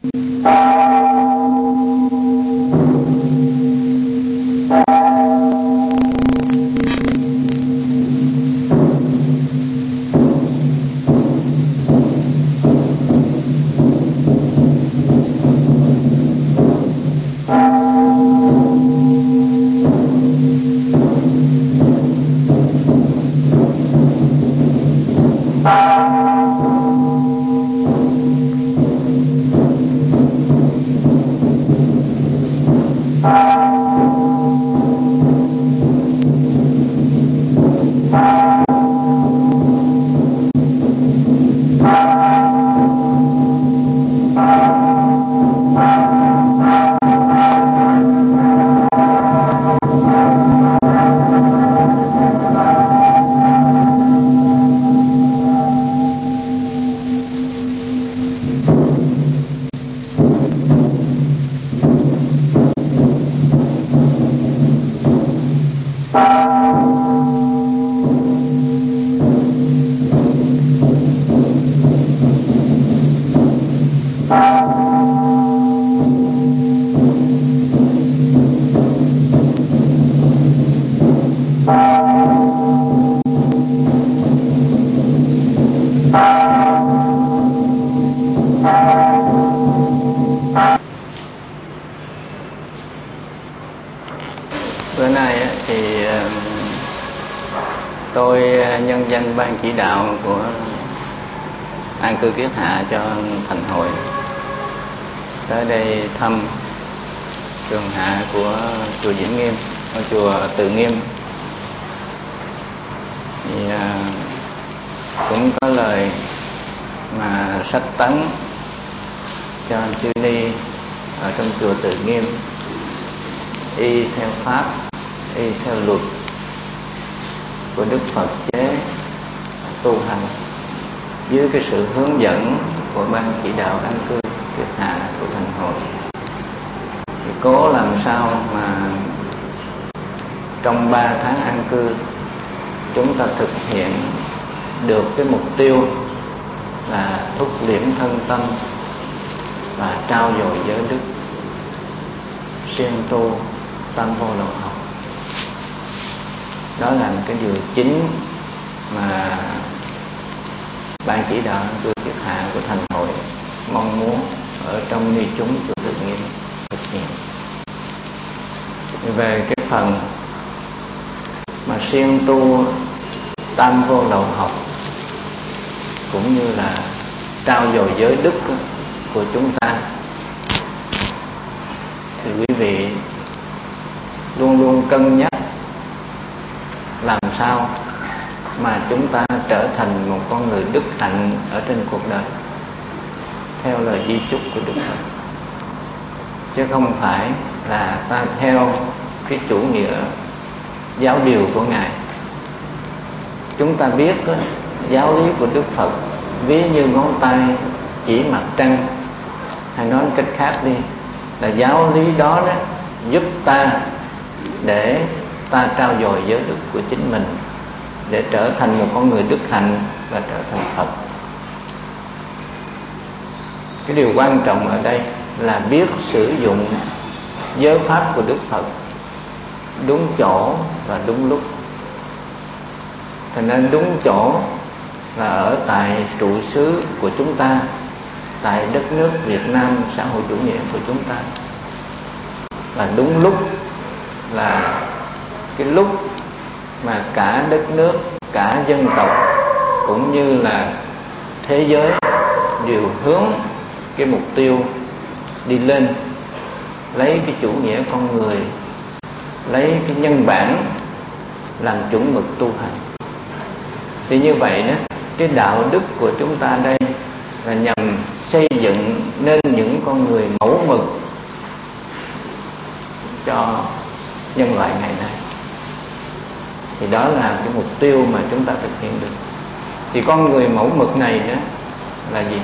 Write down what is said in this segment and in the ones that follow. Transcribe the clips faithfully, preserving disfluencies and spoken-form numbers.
Bữa nay thì tôi nhân danh ban chỉ đạo của An Cư Kiết Hạ cho Thành Hội tới đây thăm trường hạ của chùa Vĩnh Nghiêm, chùa Từ Nghiêm. Thì cũng có lời mà sách tấn cho anh Chư Ni ở trong chùa Từ Nghiêm y theo pháp, y theo luật của Đức Phật chế tu hành dưới cái sự hướng dẫn của ban chỉ đạo An Cư Kiết Hạ của Thành Hội. Thì cố làm sao mà trong ba tháng an cư chúng ta thực hiện được cái mục tiêu là thúc liễm thân tâm và trao dồi giới đức, siêng tu tam vô lậu học. Đó là cái điều chính mà ban chỉ đạo An Cư Kiết Hạ của Thành Hội mong muốn ở trong ni chúng chùa Từ Nghiêm thực hiện. Về cái phần mà siêng tu tam vô lậu học cũng như là trao dồi giới đức của chúng ta, thì quý vị luôn luôn cân nhắc làm sao mà chúng ta trở thành một con người đức hạnh ở trên cuộc đời theo lời di chúc của Đức Phật, chứ không phải là ta theo cái chủ nghĩa giáo điều của Ngài. Chúng ta biết đó, giáo lý của Đức Phật ví như ngón tay chỉ mặt trăng, hay nói cách khác đi là giáo lý đó, đó giúp ta để ta trao dồi giới đức của chính mình, để trở thành một con người đức hạnh và trở thành Phật. Cái điều quan trọng ở đây là biết sử dụng giới pháp của Đức Phật đúng chỗ và đúng lúc. Thành nên đúng chỗ là ở tại trụ xứ của chúng ta, tại đất nước Việt Nam xã hội chủ nghĩa của chúng ta. Và đúng lúc là cái lúc mà cả đất nước, cả dân tộc cũng như là thế giới đều hướng cái mục tiêu đi lên, lấy cái chủ nghĩa con người, lấy cái nhân bản làm chuẩn mực tu hành. Thì như vậy đó, cái đạo đức của chúng ta đây là nhằm xây dựng nên những con người mẫu mực cho nhân loại ngày nay. Thì đó là cái mục tiêu mà chúng ta thực hiện được. Thì con người mẫu mực này đó là gì?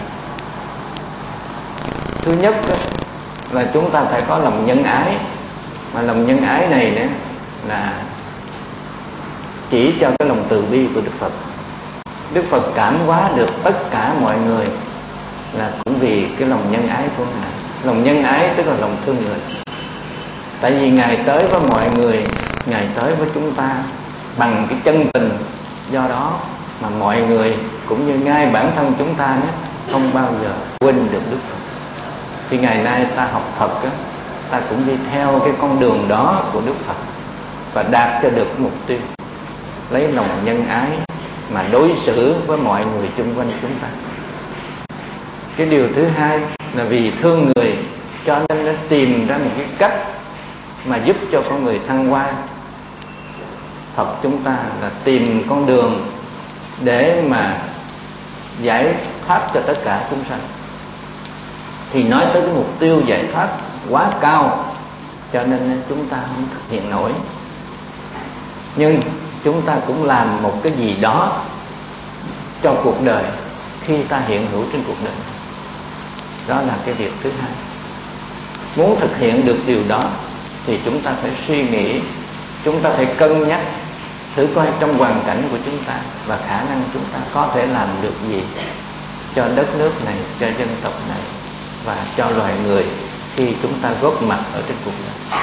Thứ nhất đó, là chúng ta phải có lòng nhân ái. Mà lòng nhân ái này đó là chỉ cho cái lòng từ bi của Đức Phật. Đức Phật cảm hóa được tất cả mọi người là cũng vì cái lòng nhân ái của Ngài. Lòng nhân ái tức là lòng thương người. Tại vì Ngài tới với mọi người, Ngài tới với chúng ta bằng cái chân tình. Do đó mà mọi người cũng như ngay bản thân chúng ta nhé, không bao giờ quên được Đức Phật. Thì ngày nay ta học Phật á, ta cũng đi theo cái con đường đó của Đức Phật và đạt cho được mục tiêu, lấy lòng nhân ái mà đối xử với mọi người xung quanh chúng ta. Cái điều thứ hai là vì thương người cho nên nó tìm ra một cái cách mà giúp cho con người thăng hoa. Phật chúng ta là tìm con đường để mà giải thoát cho tất cả chúng sanh. Thì nói tới cái mục tiêu giải thoát quá cao, cho nên chúng ta không thực hiện nổi. Nhưng chúng ta cũng làm một cái gì đó cho cuộc đời khi ta hiện hữu trên cuộc đời. Đó là cái việc thứ hai. Muốn thực hiện được điều đó thì chúng ta phải suy nghĩ, chúng ta phải cân nhắc, thử coi trong hoàn cảnh của chúng ta và khả năng chúng ta có thể làm được gì cho đất nước này, cho dân tộc này và cho loài người khi chúng ta góp mặt ở trên cuộc đời.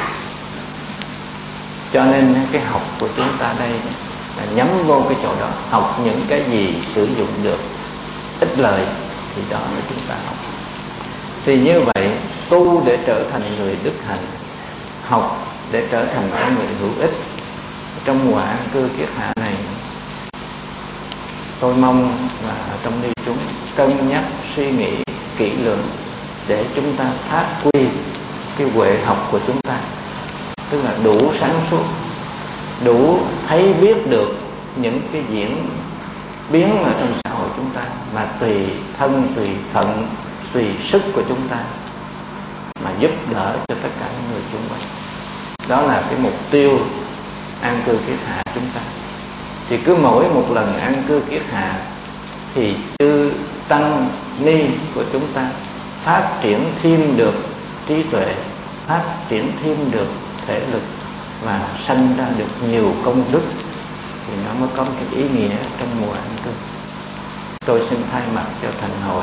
Cho nên cái học của chúng ta đây là nhắm vô cái chỗ đó, học những cái gì sử dụng được, ích lợi thì đó là chúng ta học. Thì như vậy, tu để trở thành người đức hạnh, học để trở thành con người hữu ích trong mùa an cư kiết hạ này. Tôi mong là trong đây chúng cân nhắc suy nghĩ kỹ lưỡng để chúng ta phát huy cái huệ học của chúng ta, tức là đủ sáng suốt, đủ thấy biết được những cái diễn biến ở trong xã hội chúng ta, mà tùy thân, tùy phận, tùy sức của chúng ta mà giúp đỡ cho tất cả những người xung quanh. Đó là cái mục tiêu an cư kiết hạ chúng ta. Thì cứ mỗi một lần an cư kiết hạ thì chư tăng ni của chúng ta phát triển thêm được trí tuệ, phát triển thêm được thể lực và sanh ra được nhiều công đức, thì nó mới có cái ý nghĩa trong mùa an cư. Tôi xin thay mặt cho thành hội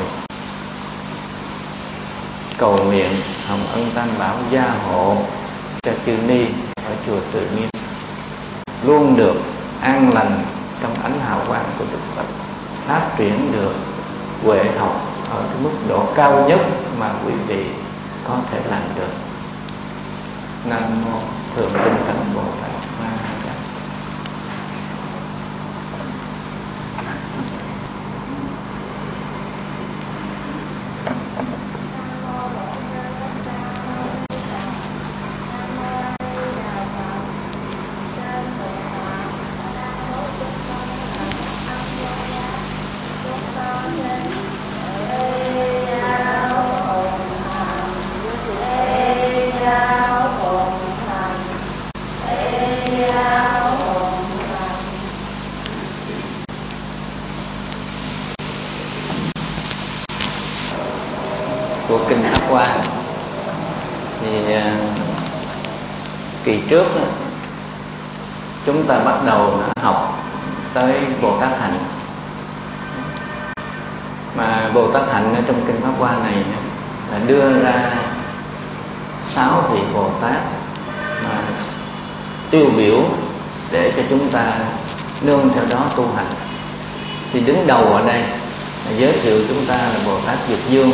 cầu nguyện hồng ân Tam Bảo gia hộ cho chư ni ở chùa Tự Nhiên luôn được an lành trong ánh hào quang của Đức Phật, phát triển được huệ học ở cái mức độ cao nhất mà quý vị có thể làm được. Nam mô Thượng Tinh Tấn Bồ Tát Ma Ha. Của kinh Pháp Hoa thì uh, kỳ trước đó, chúng ta bắt đầu học tới Bồ Tát Hạnh. Mà Bồ Tát Hạnh ở trong kinh Pháp Hoa này là đưa ra sáu vị Bồ Tát mà tiêu biểu để cho chúng ta nương theo đó tu hành. Thì đứng đầu ở đây là giới thiệu chúng ta là Bồ Tát Dược Dương.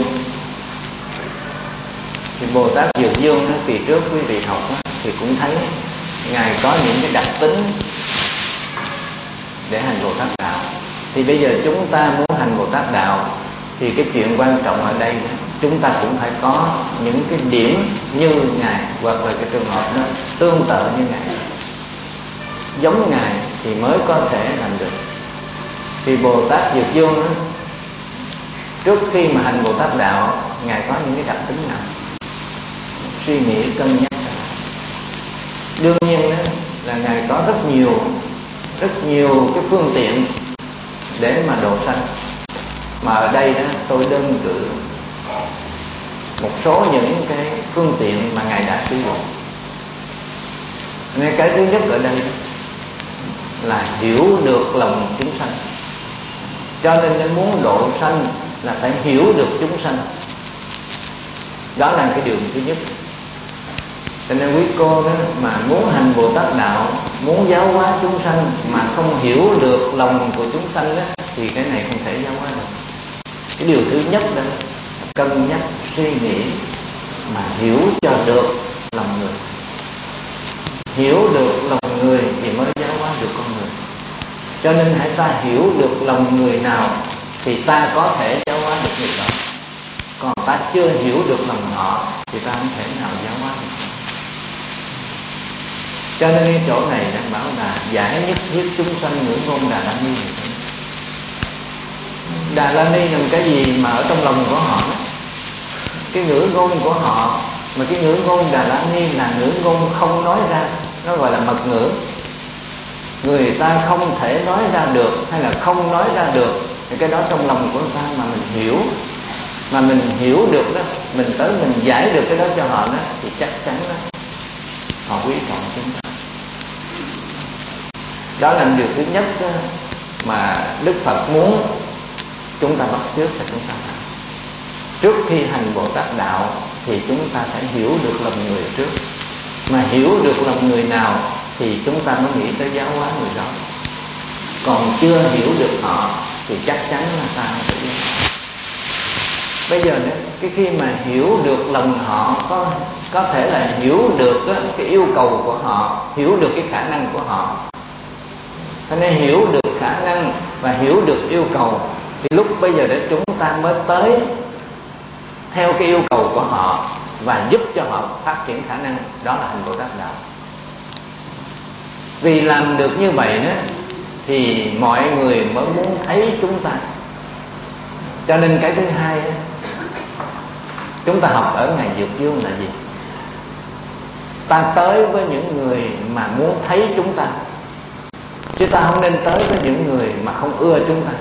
Thì Bồ Tát Dược Dương đó, kỳ trước quý vị học đó, thì cũng thấy Ngài có những cái đặc tính để hành Bồ Tát Đạo. Thì bây giờ chúng ta muốn hành Bồ Tát Đạo thì cái chuyện quan trọng ở đây đó, chúng ta cũng phải có những cái điểm như Ngài, hoặc là cái trường hợp nó tương tự như Ngài, giống Ngài thì mới có thể làm được. Thì Bồ Tát Dược Dương đó, trước khi mà hành Bồ Tát Đạo, Ngài có những cái đặc tính nào? Suy nghĩ cân nhắc. Đương nhiên đó, là Ngài có rất nhiều rất nhiều cái phương tiện để mà độ sanh. Mà ở đây đó tôi đơn cử một số những cái phương tiện mà Ngài đã sử dụng. Nên cái thứ nhất ở đây là hiểu được lòng chúng sanh. Cho nên muốn độ sanh là phải hiểu được chúng sanh. Đó là cái điều thứ nhất. Cho nên quý cô đó mà muốn hành Bồ Tát đạo, muốn giáo hóa chúng sanh mà không hiểu được lòng của chúng sanh đó, thì cái này không thể giáo hóa được. Cái điều thứ nhất đó, cân nhắc suy nghĩ mà hiểu cho được lòng người. Hiểu được lòng người thì mới giáo hóa được con người. Cho nên hãy ta hiểu được lòng người nào thì ta có thể giáo hóa được người đó. Còn ta chưa hiểu được lòng họ thì ta không thể nào giáo hóa được. Cho nên cái chỗ này đang bảo là giải nhất thiết chúng sanh ngữ ngôn Đà La Ni. Đà La Ni là cái gì mà ở trong lòng của họ đó. Cái ngữ ngôn của họ, mà cái ngữ ngôn Đà La Ni là ngữ ngôn không nói ra, nó gọi là mật ngữ. Người ta không thể nói ra được hay là không nói ra được, thì cái đó trong lòng của người ta mà mình hiểu, mà mình hiểu được đó, mình tới mình giải được cái đó cho họ đó, thì chắc chắn đó họ quý trọng chúng ta. Đó là điều thứ nhất đó, mà Đức Phật muốn chúng ta bắt chước là chúng ta làm. Trước khi hành Bồ Tát đạo thì chúng ta phải hiểu được lòng người trước. Mà hiểu được lòng người nào thì chúng ta mới nghĩ tới giáo hóa người đó. Còn chưa hiểu được họ thì chắc chắn là ta không thể giáo hóa. Bây giờ cái khi mà hiểu được lòng họ, có có thể là hiểu được cái yêu cầu của họ, hiểu được cái khả năng của họ. Cho nên hiểu được khả năng và hiểu được yêu cầu thì lúc bây giờ để chúng ta mới tới theo cái yêu cầu của họ và giúp cho họ phát triển khả năng. Đó là hành Bồ Tát đạo. Vì làm được như vậy đó thì mọi người mới muốn thấy chúng ta. Cho nên cái thứ hai đó, chúng ta học ở Ngài Dược Dương là gì? Ta tới với những người mà muốn thấy chúng ta, chứ ta không nên tới với những người mà không ưa chúng ta.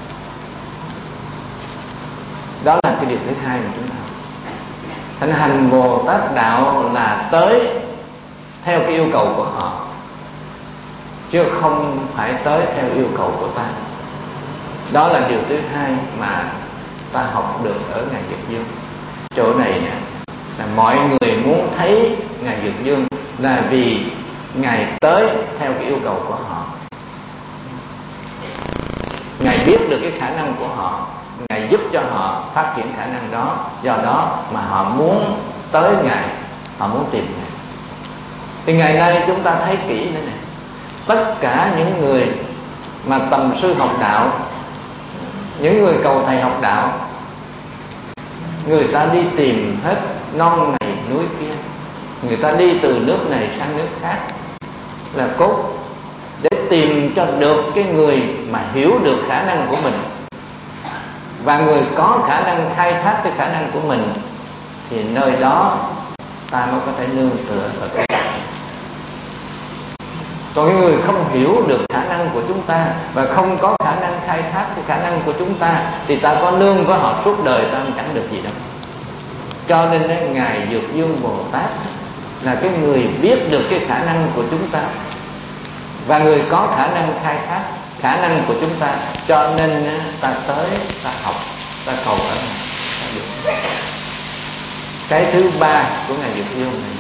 Đó là cái điều thứ hai mà chúng ta học. Thành hành Bồ Tát đạo là tới theo cái yêu cầu của họ, chứ không phải tới theo yêu cầu của ta. Đó là điều thứ hai mà ta học được ở Ngài Dược Dương. Chỗ này nè, là mọi người muốn thấy Ngài Dược Dương là vì Ngài tới theo cái yêu cầu của họ. Ngài biết được cái khả năng của họ, Ngài giúp cho họ phát triển khả năng đó. Do đó mà họ muốn tới Ngài, họ muốn tìm Ngài. Thì ngày nay chúng ta thấy kỹ nữa nè, tất cả những người mà tầm sư học đạo, những người cầu thầy học đạo, người ta đi tìm hết non này núi kia, người ta đi từ nước này sang nước khác là cốt để tìm cho được cái người mà hiểu được khả năng của mình. Và người có khả năng khai thác cái khả năng của mình thì nơi đó ta mới có thể nương tựa ở cái. Còn cái người không hiểu được khả năng của chúng ta và không có khả năng khai thác cái khả năng của chúng ta thì ta có nương với họ suốt đời ta chẳng được gì đâu. Cho nên đấy, Ngài Dược Dương Bồ Tát là cái người biết được cái khả năng của chúng ta và người có khả năng khai thác khả năng của chúng ta. Cho nên ta tới, ta học, ta cầu ở Ngài. Cái thứ ba của Ngài Dược Dương là gì?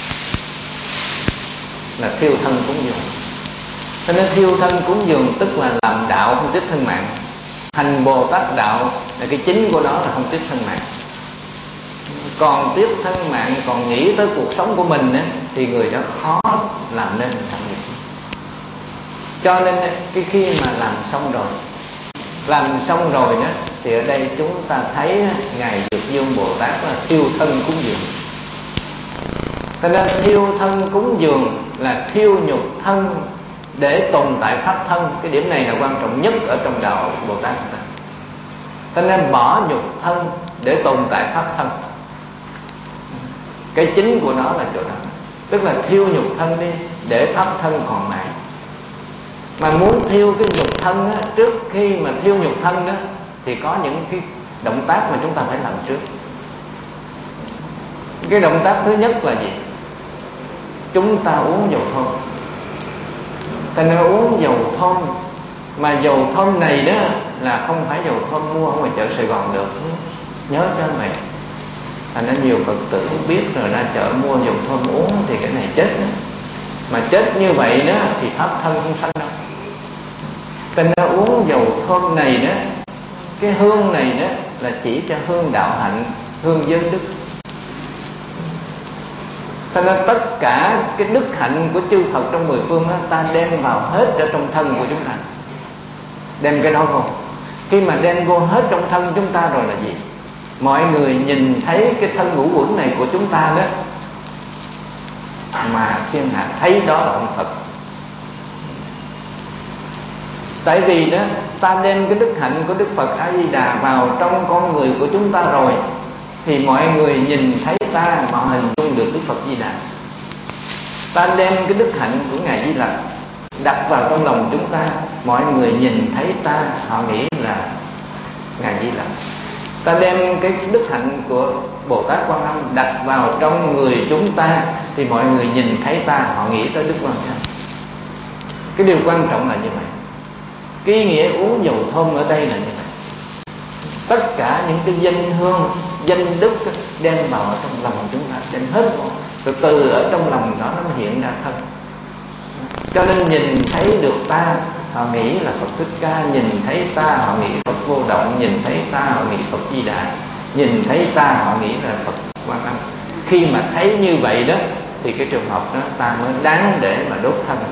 Là thiêu thân cúng dường. Cho nên thiêu thân cúng dường tức là làm đạo không tiếc thân mạng. Hành Bồ Tát đạo là cái chính của nó là không tiếc thân mạng. Còn tiếc thân mạng, còn nghĩ tới cuộc sống của mình ấy, thì người đó khó làm nên thành việc. Cho nên cái khi mà làm xong rồi, làm xong rồi đó, thì ở đây chúng ta thấy Ngài Dược Dương Bồ Tát là thiêu thân cúng dường. Cho nên thiêu thân cúng dường là thiêu nhục thân để tồn tại pháp thân. Cái điểm này là quan trọng nhất ở trong đạo Bồ Tát chúng ta. Cho nên bỏ nhục thân để tồn tại pháp thân. Cái chính của nó là chỗ đó. Tức là thiêu nhục thân đi để pháp thân còn mãi. Mà muốn thiêu cái nhục thân á, trước khi mà thiêu nhục thân đó thì có những cái động tác mà chúng ta phải làm trước. Cái động tác thứ nhất là gì? Chúng ta uống dầu thơm. Ta nên uống dầu thơm. Mà dầu thơm này đó là không phải dầu thơm mua ở ngoài chợ Sài Gòn được. Nhớ cho mày, Thành ra nhiều Phật tử biết rồi ra chợ mua dùng thơm uống thì cái này chết đó. Mà chết như vậy đó thì pháp thân không sanh đâu. Thành ra uống dầu thơm này đó, cái hương này đó là chỉ cho hương đạo hạnh, hương giới đức. Thành ra tất cả cái đức hạnh của chư Phật trong mười phương đó, ta đem vào hết ở trong thân của chúng ta. Đem cái đó vô. Khi mà đem vô hết trong thân chúng ta rồi là gì? Mọi người nhìn thấy cái thân ngũ uẩn này của chúng ta đó, mà thiên hạ thấy đó là ông Phật. Tại vì đó ta đem cái đức hạnh của Đức Phật A Di Đà vào trong con người của chúng ta rồi, thì mọi người nhìn thấy ta mà hình dung được Đức Phật Di Đà. Ta đem cái đức hạnh của Ngài Di Lặc đặt vào trong lòng chúng ta, mọi người nhìn thấy ta họ nghĩ là Ngài Di Lặc. Ta đem cái đức hạnh của Bồ Tát Quan Âm đặt vào trong người chúng ta, thì mọi người nhìn thấy ta họ nghĩ tới Đức Quan Âm. Cái điều quan trọng là như vậy. Cái ý nghĩa uống dầu thơm ở đây là như vậy. Tất cả những cái danh hương, danh đức đem vào ở trong lòng chúng ta, đem hết vào. Rồi từ ở trong lòng đó nó hiện ra thân. Cho nên nhìn thấy được ta họ nghĩ là Phật Thích Ca, nhìn thấy ta họ nghĩ Phật Vô Động, nhìn thấy ta họ nghĩ Phật Di Đà, nhìn thấy ta họ nghĩ là Phật Quan Âm. Khi mà thấy như vậy đó thì cái trường hợp đó ta mới đáng để mà đốt thân.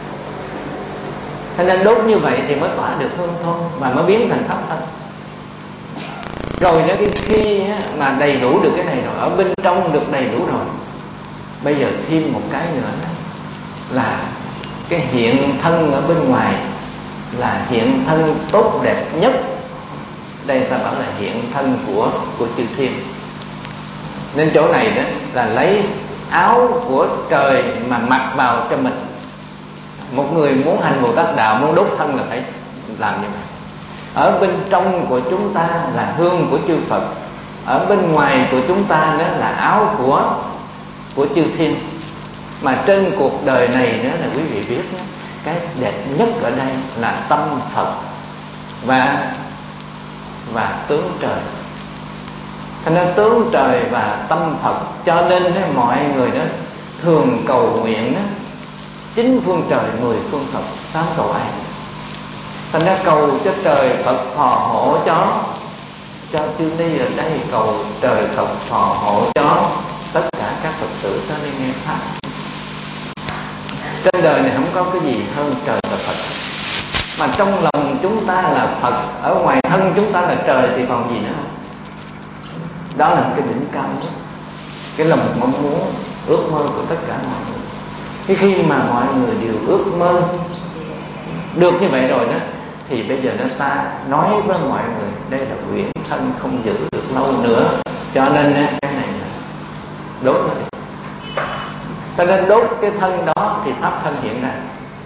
Thế nên đốt như vậy thì mới tỏa được hương thơm và mới biến thành pháp thân. Rồi đó, khi mà đầy đủ được cái này rồi, ở bên trong được đầy đủ rồi, bây giờ thêm một cái nữa là cái hiện thân ở bên ngoài là hiện thân tốt đẹp nhất. Đây ta bảo là hiện thân của của chư thiên. Nên chỗ này đó là lấy áo của trời mà mặc vào cho mình. Một người muốn hành Bồ Tát đạo, muốn đốt thân là phải làm như vậy. Ở bên trong của chúng ta là hương của chư Phật, ở bên ngoài của chúng ta đó là áo của của chư thiên. Mà trên cuộc đời này nữa là quý vị biết đó, cái đẹp nhất ở đây là tâm Phật và và tướng trời. Thành ra tướng trời và tâm Phật, cho nên đó, mọi người đó thường cầu nguyện đó, chín phương trời mười phương Phật, tám cầu ai. Thành ra cầu cho trời Phật phò hộ cho cho chư ni ở đây, cầu trời Phật phò hộ cho tất cả các Phật tử tới đây nghe pháp. Trên đời này không có cái gì hơn trời và Phật. Mà trong lòng chúng ta là Phật, ở ngoài thân chúng ta là trời thì còn gì nữa. Đó là cái đỉnh cao nhất, cái lòng mong muốn, ước mơ của tất cả mọi người. Khi khi mà mọi người đều ước mơ được như vậy rồi đó, thì bây giờ nó ta nói với mọi người đây là nguyện thân không giữ được lâu nữa, cho nên cái này là đốt nó đi. Cho nên đốt cái thân đó thì pháp thân hiện ra.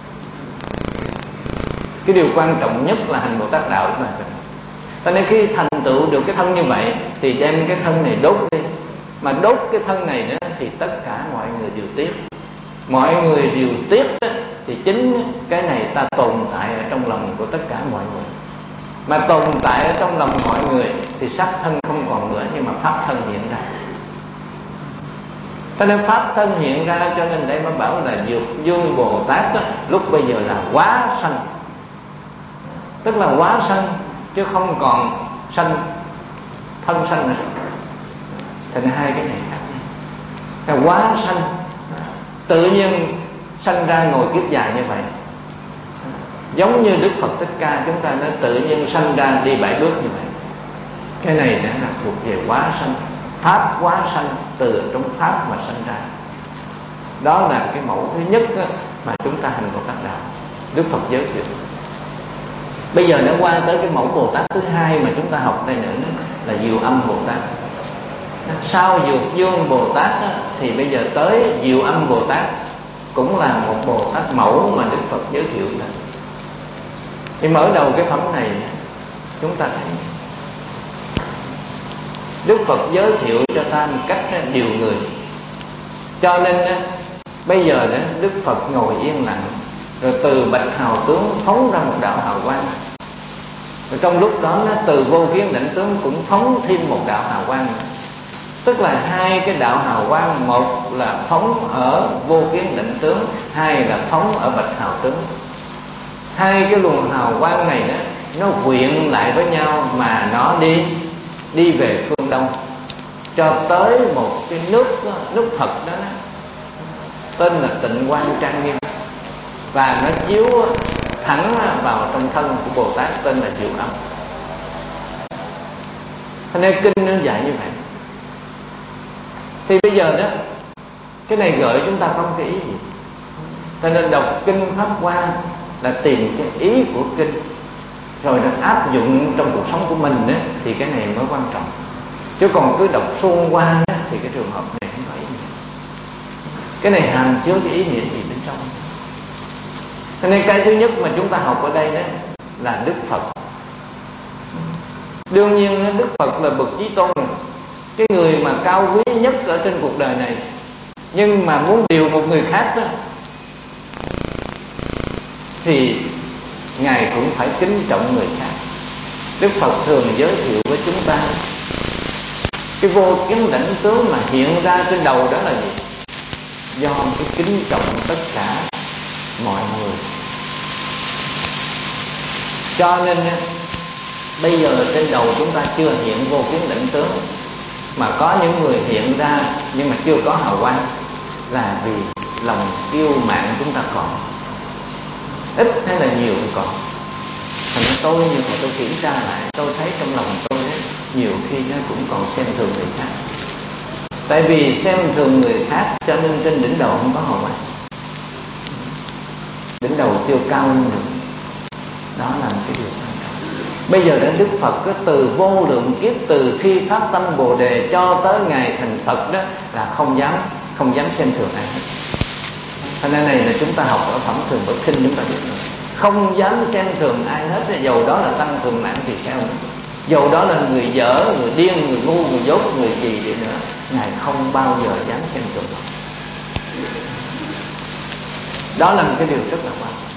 Cái điều quan trọng nhất là hành Bồ Tát đạo mà. Cho nên khi thành tựu được cái thân như vậy thì đem cái thân này đốt đi. Mà đốt cái thân này nữa thì tất cả mọi người đều tiếc. Mọi người đều tiếc đó, thì chính cái này ta tồn tại ở trong lòng của tất cả mọi người. Mà tồn tại ở trong lòng mọi người thì sắc thân không còn nữa, nhưng mà pháp thân hiện ra. Cho nên pháp thân hiện ra, cho nên đây mới bảo là Dược Dương Bồ Tát đó, lúc bây giờ là quá sanh. Tức là quá sanh chứ không còn sanh, thân sanh nữa. Thành hai cái này khác nhau. Quá sanh tự nhiên sanh ra ngồi kiếp dài như vậy. Giống như Đức Phật Thích Ca chúng ta nó tự nhiên sanh ra đi bảy bước như vậy. Cái này đã là thuộc về quá sanh. Pháp quá sanh, từ trong Pháp mà sanh ra. Đó là cái mẫu thứ nhất mà chúng ta hành Bồ Tát đạo, Đức Phật giới thiệu. Bây giờ nó qua tới cái mẫu Bồ Tát thứ hai mà chúng ta học đây nữa là Diệu Âm Bồ Tát. Sau Dược Dương Bồ Tát thì bây giờ tới Diệu Âm Bồ Tát, cũng là một Bồ Tát mẫu mà Đức Phật giới thiệu là. Thì mở đầu cái phẩm này chúng ta thấy Đức Phật giới thiệu cho ta một cách điều người. Cho nên bây giờ đó, Đức Phật ngồi yên lặng, rồi từ bạch hào tướng phóng ra một đạo hào quang. Rồi trong lúc đó nó từ vô kiến định tướng cũng phóng thêm một đạo hào quang nữa. Tức là hai cái đạo hào quang, một là phóng ở vô kiến định tướng, hai là phóng ở bạch hào tướng. Hai cái luồng hào quang này đó, nó quyện lại với nhau mà nó đi đi về phương đông, cho tới một cái nước nước Phật đó, đó tên là Tịnh Quang Trang Nghiêm, và nó chiếu thẳng vào trong thân của Bồ Tát tên là Diệu Âm. Cho nên kinh nó dạy như vậy. Thì bây giờ đó, cái này gợi chúng ta không cái ý gì. Cho nên đọc kinh Pháp Hoa là tìm cái ý của kinh, rồi nó áp dụng trong cuộc sống của mình đó, thì cái này mới quan trọng. Chứ còn cứ đọc xuông qua đó, thì cái trường hợp này không có ý nghĩa. Cái này hàm chứa cái ý nghĩa gì bên trong. Cho nên cái thứ nhất mà chúng ta học ở đây đó là Đức Phật. Đương nhiên Đức Phật là bậc chí tôn, cái người mà cao quý nhất ở trên cuộc đời này. Nhưng mà muốn điều một người khác đó, thì Ngài cũng phải kính trọng người khác. Đức Phật thường giới thiệu với chúng ta cái vô kiến đảnh tướng mà hiện ra trên đầu đó là gì? Do cái kính trọng tất cả mọi người. Cho nên bây giờ trên đầu chúng ta chưa hiện vô kiến đảnh tướng, mà có những người hiện ra nhưng mà chưa có hào quang, là vì lòng kiêu mạn chúng ta còn, ít hay là nhiều cũng còn. Thành ra tôi như vậy, tôi kiểm tra lại, tôi thấy trong lòng tôi ấy, nhiều khi nó cũng còn xem thường người khác. Tại vì xem thường người khác cho nên trên đỉnh đầu không có hào quang, đỉnh đầu chưa cao hơn được. Đó là một cái điều quan trọng. Bây giờ đến Đức Phật cái từ vô lượng kiếp, từ khi phát tâm Bồ Đề cho tới ngày thành Phật đó, là không dám không dám xem thường ai hết. Cho nên này là chúng ta học ở phẩm Thường Bất Khinh, chúng ta biết rồi. Không dám xem thường ai hết, dầu đó là tăng thường mạng thì sao nữa, dầu đó là người dở, người điên, người ngu, người dốt, người gì vậy nữa, Ngài không bao giờ dám xem thường. Đó là một cái điều rất là quan trọng.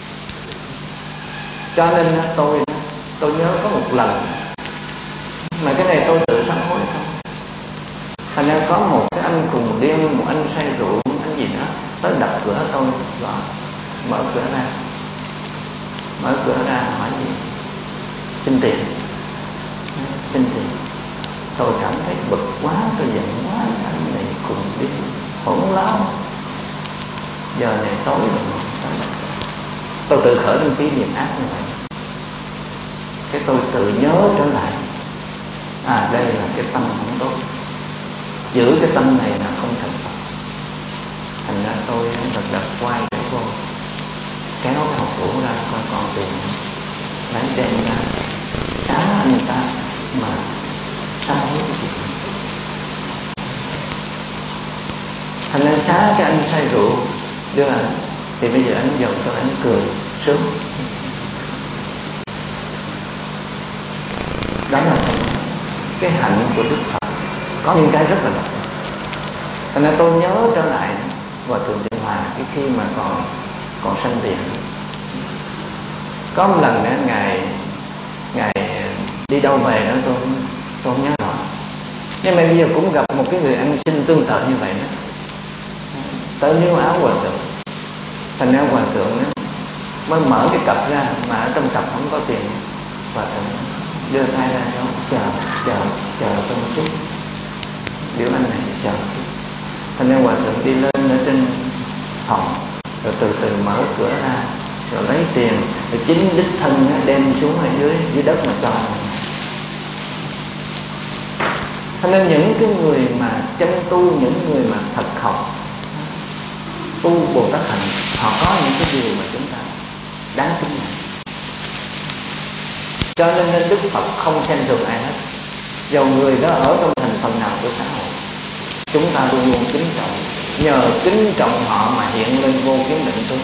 Cho nên tôi tôi nhớ có một lần, mà cái này tôi tự sám hối không. Thành ra có một cái anh cùng điên, một anh say rượu, một cái gì đó, tới đập cửa tôi, gọi mở cửa ra, mở cửa ra hỏi gì? Xin tiền, xin tiền. Tôi cảm thấy bực quá, tôi giận quá, anh này cùng điên, hỗn láo. Giờ này tối rồi, tôi tự khởi lên cái niệm ác như vậy. Cái tôi tự nhớ trở lại, à đây là cái tâm không tốt, giữ cái tâm này là không thành Phật. Thành ra tôi đợt đợt quay cái vô, kéo cái hộp cũ ra coi còn tiền, lấy đem ra xá anh ta mà xá hết cái chuyện. Thành ra xá cái anh say rượu đưa anh, thì bây giờ anh giận cho anh cười sướng. Đó là cái hạnh của Đức Phật, có những cái rất là đặc biệt. Thành ra tôi nhớ trở lại Hòa Thượng Tịnh Hòa cái khi mà còn còn sanh tiền. Có một lần đó, ngài ngài đi đâu về đó tôi tôi không nhớ rõ. Nhưng mà bây giờ cũng gặp một cái người ăn xin tương tự như vậy đó, tới níu áo Hòa Thượng. Thành ra Hòa Thượng đó, mới mở cái cặp ra, mà ở trong cặp không có tiền. Hòa Thượng đưa tay ra đó, chờ chờ chờ tôi một chút, biểu anh này chờ. Thành ra Hòa Thượng đi lên ở trên phòng, rồi từ từ mở cửa ra, rồi lấy tiền, rồi chính đích thân đem xuống ở dưới dưới đất mà cho. Cho nên những cái người mà chân tu, những người mà thật học tu Bồ Tát hạnh, họ có những cái điều mà chúng ta đáng kính nể. Cho nên, nên Đức Phật không xem thường ai hết, dầu người đó ở trong thành phần nào của xã hội, chúng ta luôn luôn kính trọng. Nhờ kính trọng họ mà hiện lên vô kiến định tướng.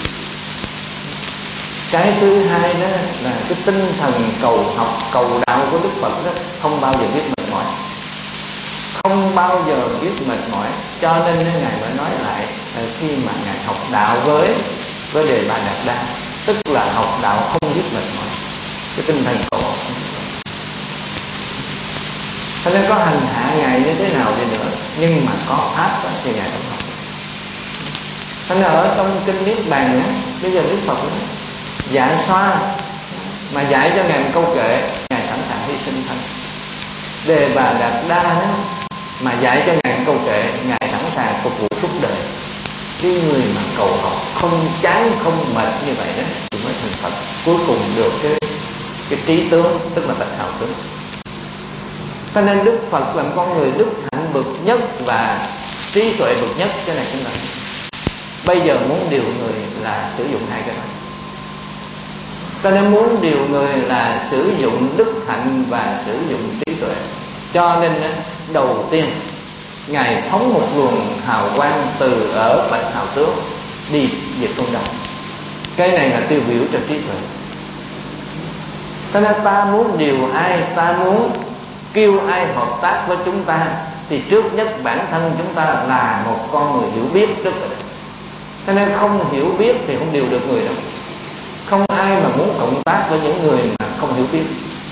Cái thứ hai đó là cái tinh thần cầu học, cầu đạo của Đức Phật đó không bao giờ biết mệt mỏi, không bao giờ biết mệt mỏi. Cho nên Ngài mới nói lại khi mà Ngài học đạo với với Đề Bà Đạt Đa, tức là học đạo không biết mệt mỏi, cái tinh thần cầu học. Cho nên có hành hạ Ngài như thế nào đi nữa, nhưng mà có pháp đó, thì Ngài không học. Cho nên ở trong kinh Niết Bàn đó, bây giờ Đức Phật đó, dạy xoa mà dạy cho Ngài một câu kệ, Ngài sẵn sàng hy sinh thân. Đề Bà Đạt Đa đó mà dạy cho Ngài một câu kệ, Ngài sẵn sàng phục vụ suốt đời. Cái người mà cầu học không chán không mệt như vậy đó thì mới thành Phật, cuối cùng được cái cái trí tướng, tức là bạch hào tướng. Cho nên Đức Phật làm con người đức hạnh bậc nhất và trí tuệ bậc nhất. Cái này chúng ta bây giờ muốn điều người là sử dụng hai cái này. Cho nên muốn điều người là sử dụng đức hạnh và sử dụng trí tuệ. Cho nên đầu tiên Ngài phóng một luồng hào quang từ ở bạch hào tướng đi về phương đông. Cái này là tiêu biểu cho trí tuệ. Cho nên ta muốn điều ai, ta muốn kêu ai hợp tác với chúng ta, thì trước nhất bản thân chúng ta là một con người hiểu biết rất là. Cho nên không hiểu biết thì không điều được người đâu. Không ai mà muốn cộng tác với những người mà không hiểu biết.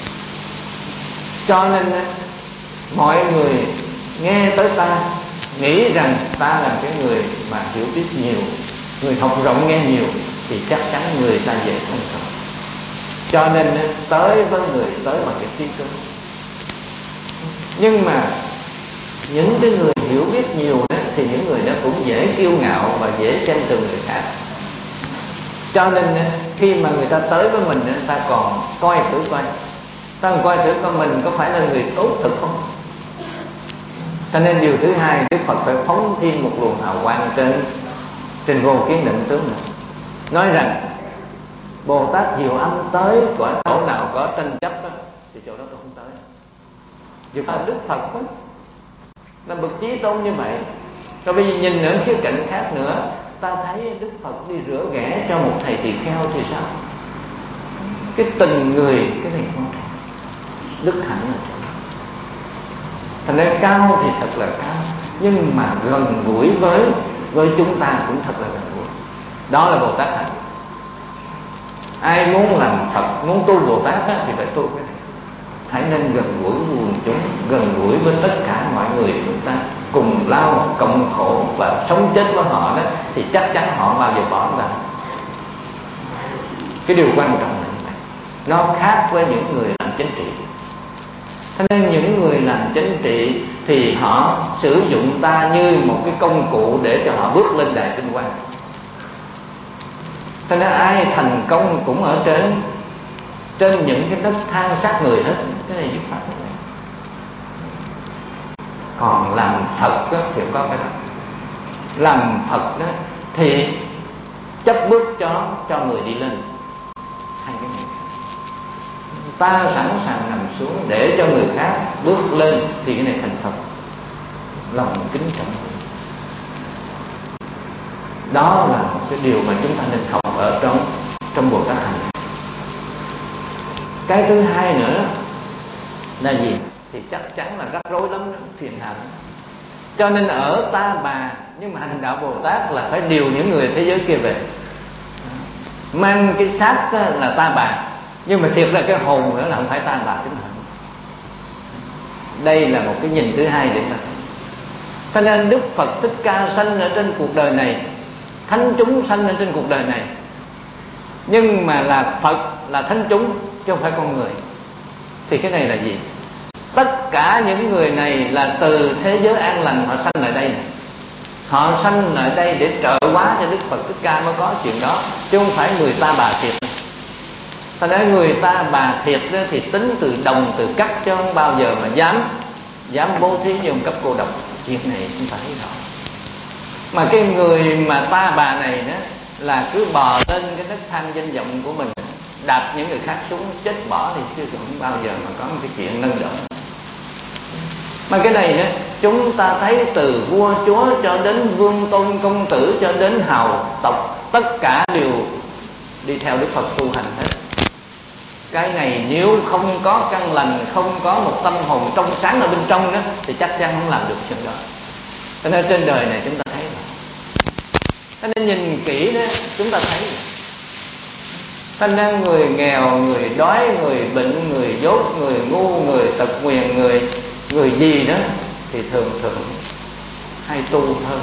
Cho nên mọi người nghe tới ta nghĩ rằng ta là cái người mà hiểu biết nhiều, người học rộng nghe nhiều, thì chắc chắn người ta dễ không sợ. Cho nên tới với người tới bằng cái trí tướng. Nhưng mà những cái người hiểu biết nhiều đó, thì những người đó cũng dễ kiêu ngạo và dễ xem thường người khác. Cho nên khi mà người ta tới với mình, người ta còn coi thử coi, ta còn coi thử coi mình có phải là người tốt thật không. Cho nên điều thứ hai, Đức Phật phải phóng thêm một luồng hào quang trên trên vô kiến định tướng này, nói rằng Bồ Tát Diệu Âm tới cõi chỗ nào có tranh chấp đó, thì chỗ đó tôi không tới. Vì phải Đức Phật đó, là bậc chí tôn như vậy. Rồi bây giờ nhìn ở khía cạnh khác nữa, ta thấy Đức Phật đi rửa ghẻ cho một thầy tỳ kheo thì sao? Cái tình người, cái này quan trọng. Đức hạnh là trọng. Thành ra cao thì thật là cao, nhưng mà gần gũi với với chúng ta cũng thật là gần gũi. Đó là Bồ Tát hạnh. Ai muốn làm Phật, muốn tu Bồ Tát á, thì phải tu cái này. Hãy nên gần gũi với quần chúng, gần gũi với tất cả mọi người chúng ta, cùng lao cộng khổ và sống chết với họ đó, thì chắc chắn họ bao giờ bỏ ra. Cái điều quan trọng là như vậy. Nó khác với những người làm chính trị. Cho nên những người làm chính trị thì họ sử dụng ta như một cái công cụ để cho họ bước lên đài vinh quang. Cho nên ai thành công cũng ở trên trên những cái đất than sát người hết. Cái này dứt khoát. Còn làm Phật đó, thì có cái đó. Làm Phật đó thì chấp bước cho cho người đi lên. Hai cái này. Ta sẵn sàng nằm xuống để cho người khác bước lên, thì cái này thành Phật. Lòng kính trọng. Đó là một cái điều mà chúng ta nên học ở trong trong Bồ Tát hạnh. Cái thứ hai nữa là gì? Thì chắc chắn là rắc rối lắm, phiền hà. Cho nên ở Ta Bà, nhưng mà hành đạo Bồ Tát là phải điều những người thế giới kia về. Mang cái xác là Ta Bà, nhưng mà thiệt là cái hồn nữa là không phải Ta Bà chính hạnh. Đây là một cái nhìn thứ hai để ta. Cho nên Đức Phật Thích Ca sanh ở trên cuộc đời này, thánh chúng sanh ở trên cuộc đời này, nhưng mà là Phật, là thánh chúng chứ không phải con người. Thì cái này là gì? Tất cả những người này là từ thế giới an lành họ sanh lại đây này. Họ sanh lại đây để trợ hóa cho Đức Phật Thích Ca mới có chuyện đó, chứ không phải người Ta Bà thiệt. Thành ra người Ta Bà thiệt đó thì tính từ đồng từ cắt, chứ không bao giờ mà dám dám bố thí như một cấp cô độc. Chuyện này chúng ta thấy rõ. Mà cái người mà Ta Bà này đó là cứ bò lên cái đất tham danh vọng của mình, đạp những người khác xuống chết bỏ, thì chưa không bao giờ mà có một cái chuyện nâng đỡ. Mà cái này đó, chúng ta thấy từ vua chúa cho đến vương tôn công tử cho đến hào tộc, tất cả đều đi theo Đức Phật tu hành hết. Cái này nếu không có căn lành, không có một tâm hồn trong sáng ở bên trong đó, thì chắc chắn không làm được chuyện đó. Cho nên trên đời này chúng ta thấy rồi. Cho nên nhìn kỹ đó, chúng ta thấy rồi. Thành ra người nghèo, người đói, người bệnh, người dốt, người ngu, người tật nguyền, người người gì đó thì thường thường hay tu hơn.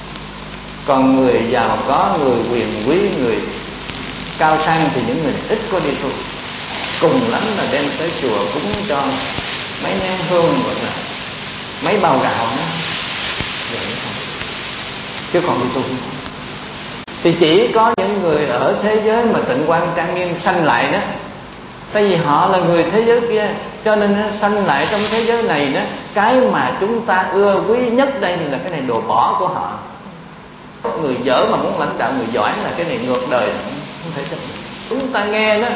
Còn người giàu có, người quyền quý, người cao sang thì những người ít có đi tu. Cùng lắm là đem tới chùa cúng cho mấy nén hương hoặc là mấy bao gạo đó, vậy thôi. Chứ còn đi tu thì chỉ có những người ở thế giới mà tịnh quan trang nghiêm sanh lại đó. Tại vì họ là người thế giới kia, cho nên nó sanh lại trong thế giới này đó. Cái mà chúng ta ưa quý nhất đây là cái này đồ bỏ của họ. Người dở mà muốn lãnh đạo người giỏi là cái này ngược đời, không thể chấp nhận. Chúng ta nghe nó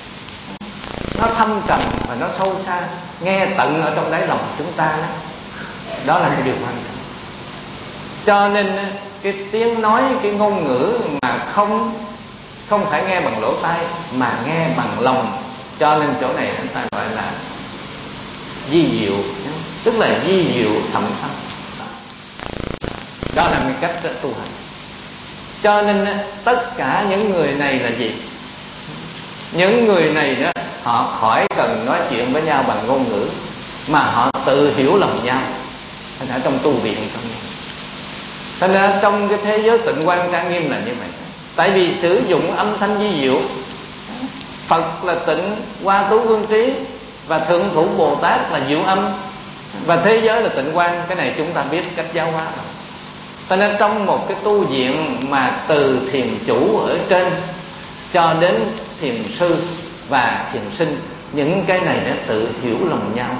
nó thâm trầm và nó sâu xa, nghe tận ở trong đáy lòng chúng ta đó. Đó là cái điều quan trọng. Cho nên cái tiếng nói, cái ngôn ngữ mà không không phải nghe bằng lỗ tai mà nghe bằng lòng. Cho nên chỗ này người ta gọi là di diệu, tức là di diệu thậm thâm. Đó là cái cách tu hành. Cho nên tất cả những người này là gì? Những người này đó, họ khỏi cần nói chuyện với nhau bằng ngôn ngữ, mà họ tự hiểu lòng nhau. Ở trong tu viện trong Cho nên trong cái thế giới tịnh quan trang nghiêm là như vậy. Tại vì sử dụng âm thanh di diệu. Phật là tịnh Hoa Tú Vương Trí, và Thượng Thủ Bồ Tát là diệu âm, và thế giới là tịnh quan. Cái này chúng ta biết cách giáo hóa rồi. Cho nên trong một cái tu viện mà từ thiền chủ ở trên cho đến thiền sư và thiền sinh, những cái này nó tự hiểu lòng nhau.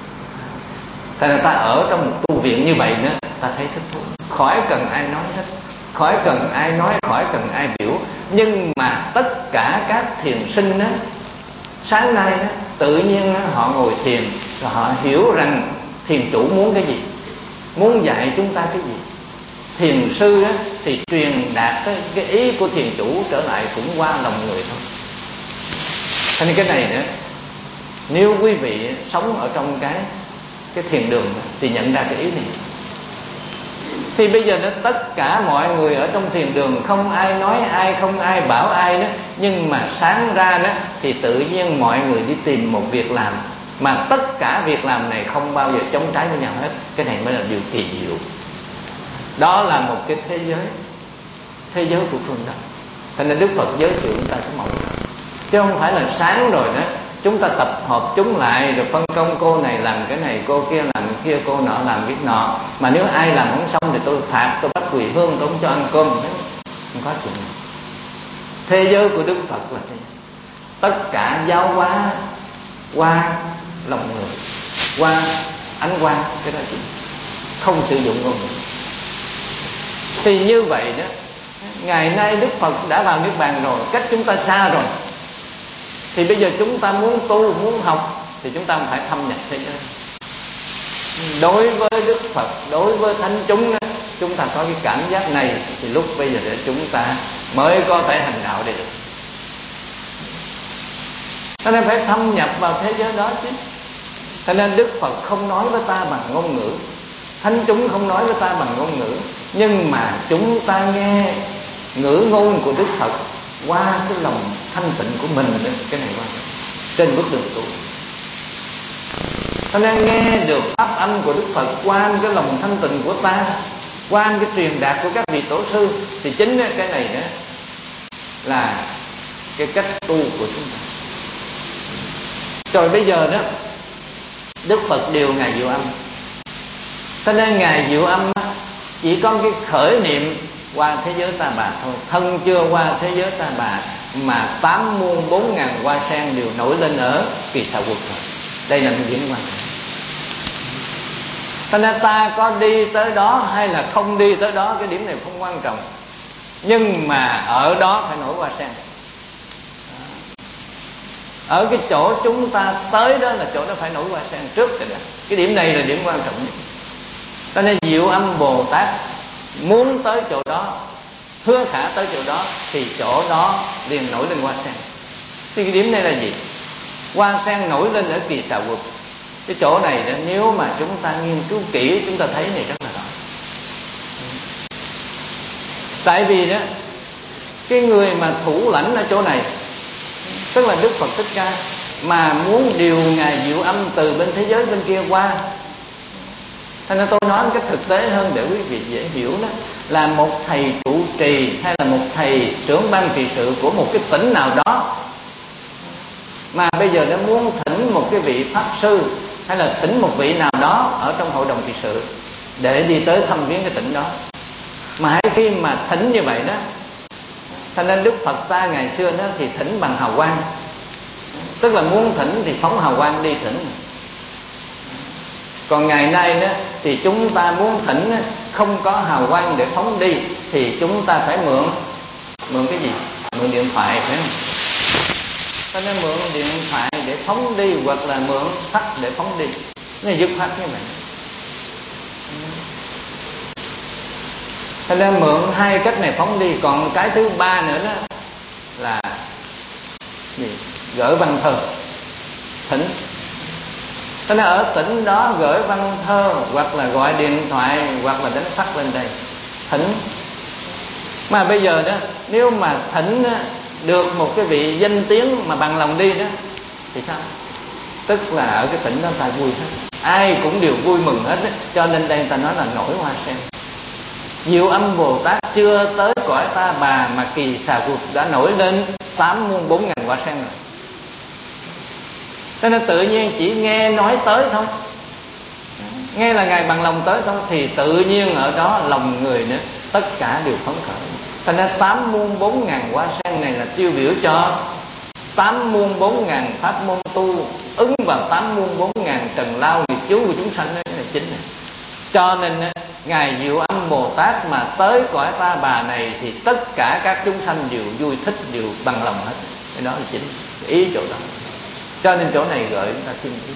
Tại nên ta ở trong một tu viện như vậy nữa, ta thấy thích thú. Khỏi cần ai nói hết, khỏi cần ai nói, khỏi cần ai biểu. Nhưng mà tất cả các thiền sinh đó, sáng nay đó, tự nhiên đó, họ ngồi thiền và họ hiểu rằng thiền chủ muốn cái gì, muốn dạy chúng ta cái gì. Thiền sư đó, thì truyền đạt cái, cái ý của thiền chủ trở lại cũng qua lòng người thôi. Cho nên cái này nữa, nếu quý vị sống ở trong cái cái thiền đường thì nhận ra cái ý này. Thì bây giờ đó, tất cả mọi người ở trong thiền đường, không ai nói ai, không ai bảo ai đó, nhưng mà sáng ra đó thì tự nhiên mọi người đi tìm một việc làm, mà tất cả việc làm này không bao giờ chống trái với nhau hết. Cái này mới là điều kỳ diệu. Đó là một cái thế giới, thế giới của phương Đông. Cho nên Đức Phật giới thiệu chúng ta cái màu, chứ không phải là sáng rồi đó chúng ta tập hợp chúng lại rồi phân công cô này làm cái này, cô kia làm cái kia, cô nọ làm việc nọ. Mà nếu ai làm không xong thì tôi phạt, tôi bắt quỳ hương, tôi không cho ăn cơm. Không có chuyện này. Thế giới của Đức Phật là thế. Tất cả giáo hóa qua lòng người, qua ánh quang, cái đó chứ không sử dụng ngôn ngữ. Thì như vậy đó, ngày nay Đức Phật đã vào Niết Bàn rồi, cách chúng ta xa rồi. Thì bây giờ chúng ta muốn tu, muốn học thì chúng ta phải thâm nhập thế giới. Đối với Đức Phật, đối với thánh chúng đó, chúng ta có cái cảm giác này thì lúc bây giờ để chúng ta mới có thể hành đạo được. Cho nên phải thâm nhập vào thế giới đó chứ. Cho nên Đức Phật không nói với ta bằng ngôn ngữ, thánh chúng không nói với ta bằng ngôn ngữ, nhưng mà chúng ta nghe ngữ ngôn của Đức Phật qua cái lòng thanh tịnh của mình đó. Cái này quan trọng trên bước đường tu. Cho nên nghe được pháp âm của Đức Phật qua cái lòng thanh tịnh của ta, qua cái truyền đạt của các vị tổ sư, thì chính cái này đó là cái cách tu của chúng ta. Rồi bây giờ đó Đức Phật điều Ngài Diệu Âm. Cho nên Ngài Diệu Âm chỉ có cái khởi niệm qua thế giới Ta Bà thôi, thân chưa qua thế giới Ta Bà, mà tám muôn bốn ngàn hoa sen đều nổi lên ở Kỳ Xà Quật rồi. Đây là một điểm quan trọng. Cho nên ta có đi tới đó hay là không đi tới đó, cái điểm này không quan trọng, nhưng mà ở đó phải nổi hoa sen. Ở cái chỗ chúng ta tới đó là chỗ đó phải nổi hoa sen trước rồi đó. Cái điểm này là điểm quan trọng nhất. Cho nên Diệu Âm Bồ Tát muốn tới chỗ đó, Hứa Khả tới chỗ đó, thì chỗ đó liền nổi lên hoa sen. Thì cái điểm này là gì? Hoa sen nổi lên ở Kỳ Xà Quật. Cái chỗ này đó, nếu mà chúng ta nghiên cứu kỹ, chúng ta thấy này rất là rõ. Tại vì đó, cái người mà thủ lãnh ở chỗ này, tức là Đức Phật Thích Ca, mà muốn điều Ngài Diệu Âm từ bên thế giới bên kia qua, Thế nên tôi nói một cách thực tế hơn để quý vị dễ hiểu đó, là một thầy trụ trì hay là một thầy trưởng ban trị sự của một cái tỉnh nào đó mà bây giờ nó muốn thỉnh một cái vị pháp sư hay là thỉnh một vị nào đó ở trong hội đồng trị sự để đi tới thăm viếng cái tỉnh đó, mà hãy khi mà thỉnh như vậy đó, cho nên Đức Phật ta ngày xưa đó thì thỉnh bằng hào quang, tức là muốn thỉnh thì phóng hào quang đi thỉnh. Còn ngày nay đó thì chúng ta muốn thỉnh đó, không có hào quang để phóng đi thì chúng ta phải mượn mượn cái gì? Mượn điện thoại, phải không? Cho nên mượn điện thoại để phóng đi hoặc là mượn sách để phóng đi, nó dứt khoát như vậy. Cho nên mượn hai cách này phóng đi. Còn cái thứ ba nữa đó là gì? Gửi văn thơ thỉnh. Cho nên ở tỉnh đó gửi văn thơ hoặc là gọi điện thoại hoặc là đánh phát lên đây thỉnh. Mà bây giờ đó, nếu mà thỉnh được một cái vị danh tiếng mà bằng lòng đi đó thì sao? Tức là ở cái tỉnh đó ta vui hết, ai cũng đều vui mừng hết đó. Cho nên đây ta nói là nổi hoa sen. Diệu Âm Bồ Tát chưa tới cõi Ta Bà mà kỳ xà cuộc đã nổi lên tám muôn bốn ngàn hoa sen rồi. Cho nên tự nhiên chỉ nghe nói tới thôi, nghe là Ngài bằng lòng tới thôi, thì tự nhiên ở đó lòng người nữa tất cả đều phấn khởi. Cho nên tám muôn bốn ngàn hoa sen này là tiêu biểu cho tám muôn bốn ngàn pháp môn tu, ứng vào tám muôn bốn ngàn trần lao nghiệp chướng của chúng sanh. Đó là chính này. Cho nên Ngài Diệu Âm Bồ Tát mà tới cõi Ta Bà này thì tất cả các chúng sanh đều vui thích, đều bằng lòng hết. Cái đó là chính ý chỗ đó. Cho nên chỗ này gợi chúng ta thêm thêm.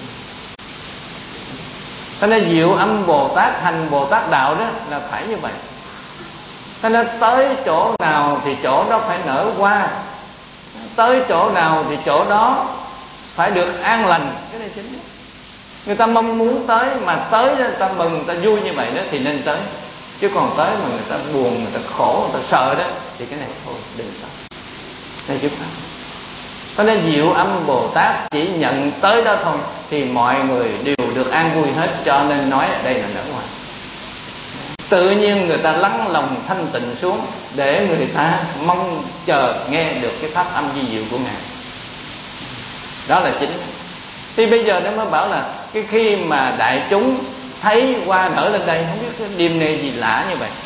Cho nên Diệu Âm Bồ Tát hành Bồ Tát đạo đó là phải như vậy. Cho nên tới chỗ nào thì chỗ đó phải nở hoa, tới chỗ nào thì chỗ đó phải được an lành. Cái này chính. Người ta mong muốn tới, mà tới người ta mừng, người ta vui như vậy đó thì nên tới. Chứ còn tới mà người ta buồn, người ta khổ, người ta sợ đó thì cái này thôi đừng tới. Đây chứ không. Cho nên Diệu Âm Bồ Tát chỉ nhận tới đó thôi thì mọi người đều được an vui hết. Cho nên nói ở đây là nở hoa. Tự nhiên người ta lắng lòng thanh tịnh xuống để người ta mong chờ nghe được cái pháp âm di diệu của Ngài. Đó là chính. Thì bây giờ nó mới bảo là cái khi mà đại chúng thấy hoa nở lên đây, không biết cái điềm này gì lạ như vậy.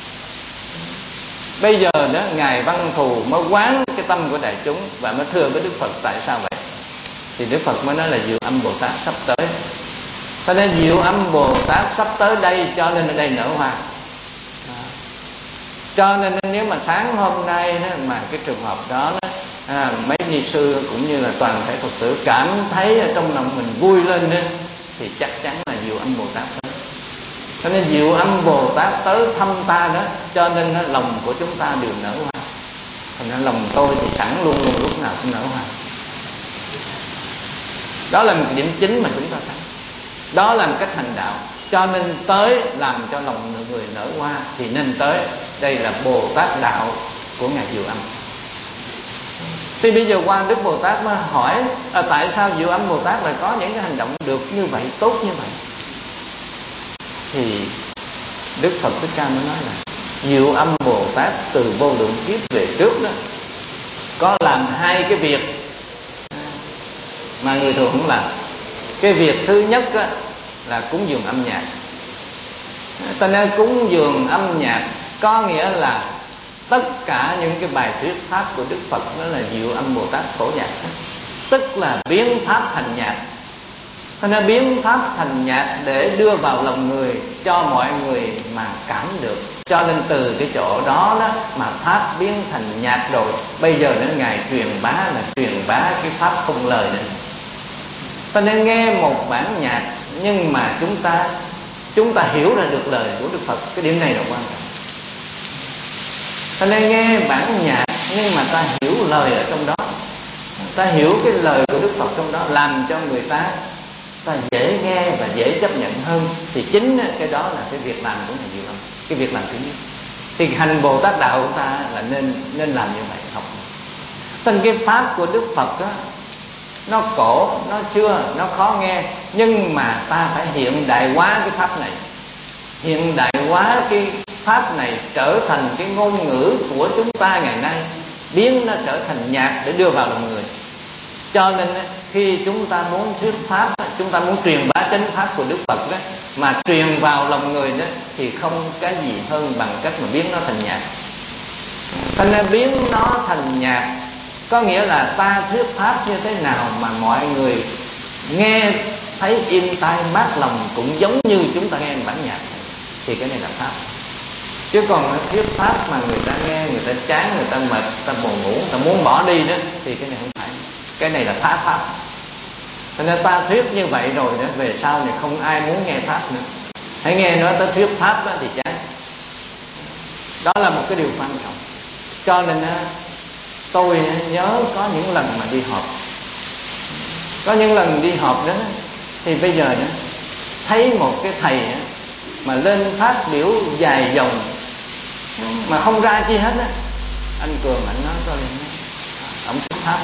Bây giờ đó Ngài Văn Thù mới quán cái tâm của đại chúng và mới thưa với Đức Phật tại sao vậy. Thì Đức Phật mới nói là Diệu Âm Bồ Tát sắp tới. Cho nên Diệu Âm Bồ Tát sắp tới đây, cho nên ở đây nở hoa. Cho nên nếu mà sáng hôm nay đó, mà cái trường hợp đó, đó à, mấy ni sư cũng như là toàn thể Phật tử cảm thấy ở trong lòng mình vui lên đó, thì chắc chắn là Diệu Âm Bồ Tát tới. Cho nên Diệu Âm Bồ Tát tới thăm ta đó, cho nên đó, lòng của chúng ta đều nở hoa. Thành ra lòng tôi thì sẵn luôn luôn lúc nào cũng nở hoa. Đó là một điểm chính mà chúng ta thấy. Đó là một cách hành đạo. Cho nên tới làm cho lòng người nở hoa thì nên tới. Đây là Bồ Tát đạo của Ngài Diệu Âm. Thì bây giờ qua Đức Bồ Tát mới hỏi à, tại sao Diệu Âm Bồ Tát lại có những cái hành động được như vậy, tốt như vậy. Thì Đức Phật Thích Ca mới nói là Diệu Âm Bồ Tát từ vô lượng kiếp về trước đó có làm hai cái việc mà người thường không làm. Cái việc thứ nhất đó, là cúng dường âm nhạc. Cho nên cúng dường âm nhạc có nghĩa là tất cả những cái bài thuyết pháp của Đức Phật đó là Diệu Âm Bồ Tát phổ nhạc, tức là biến pháp thành nhạc. Cho nên biến pháp thành nhạc để đưa vào lòng người, cho mọi người mà cảm được. Cho nên từ cái chỗ đó, đó mà pháp biến thành nhạc rồi. Bây giờ đến Ngài truyền bá là truyền bá cái pháp không lời này. Cho nên nghe một bản nhạc nhưng mà chúng ta chúng ta hiểu ra được lời của Đức Phật. Cái điểm này là quan trọng. Cho nên nghe bản nhạc nhưng mà ta hiểu lời ở trong đó, ta hiểu cái lời của Đức Phật trong đó, làm cho người ta ta dễ nghe và dễ chấp nhận hơn. Thì chính cái đó là cái việc làm của Ngài Diệu Âm. Cái việc làm thứ nhất. Thì hành Bồ Tát đạo của ta là nên nên làm như vậy, học. Tên cái pháp của Đức Phật đó, nó cổ, nó chưa, nó khó nghe, nhưng mà ta phải hiện đại hóa cái pháp này. hiện đại hóa cái pháp này trở thành cái ngôn ngữ của chúng ta ngày nay, biến nó trở thành nhạc để đưa vào lòng người. Cho nên khi chúng ta muốn thuyết pháp, chúng ta muốn truyền bá chánh pháp của Đức Phật đó, mà truyền vào lòng người đó, thì không cái gì hơn bằng cách mà biến nó thành nhạc. Thành nên biến nó thành nhạc có nghĩa là ta thuyết pháp như thế nào mà mọi người nghe thấy im tai mát lòng, cũng giống như chúng ta nghe bản nhạc, thì cái này là pháp. Chứ còn thuyết pháp mà người ta nghe, người ta chán, người ta mệt, người ta buồn ngủ, người ta muốn bỏ đi đó, thì cái này không phải. Cái này là phá pháp. Cho nên ta thuyết như vậy rồi đó, về sau này không ai muốn nghe pháp nữa. Hãy nghe nói tới thuyết pháp đó thì chán. Đó là một cái điều quan trọng. Cho nên tôi nhớ có những lần mà đi họp, có những lần đi họp đó, thì bây giờ đó, thấy một cái thầy mà lên phát biểu dài dòng mà không ra chi hết á, anh Cường anh nói tôi ông thuyết pháp.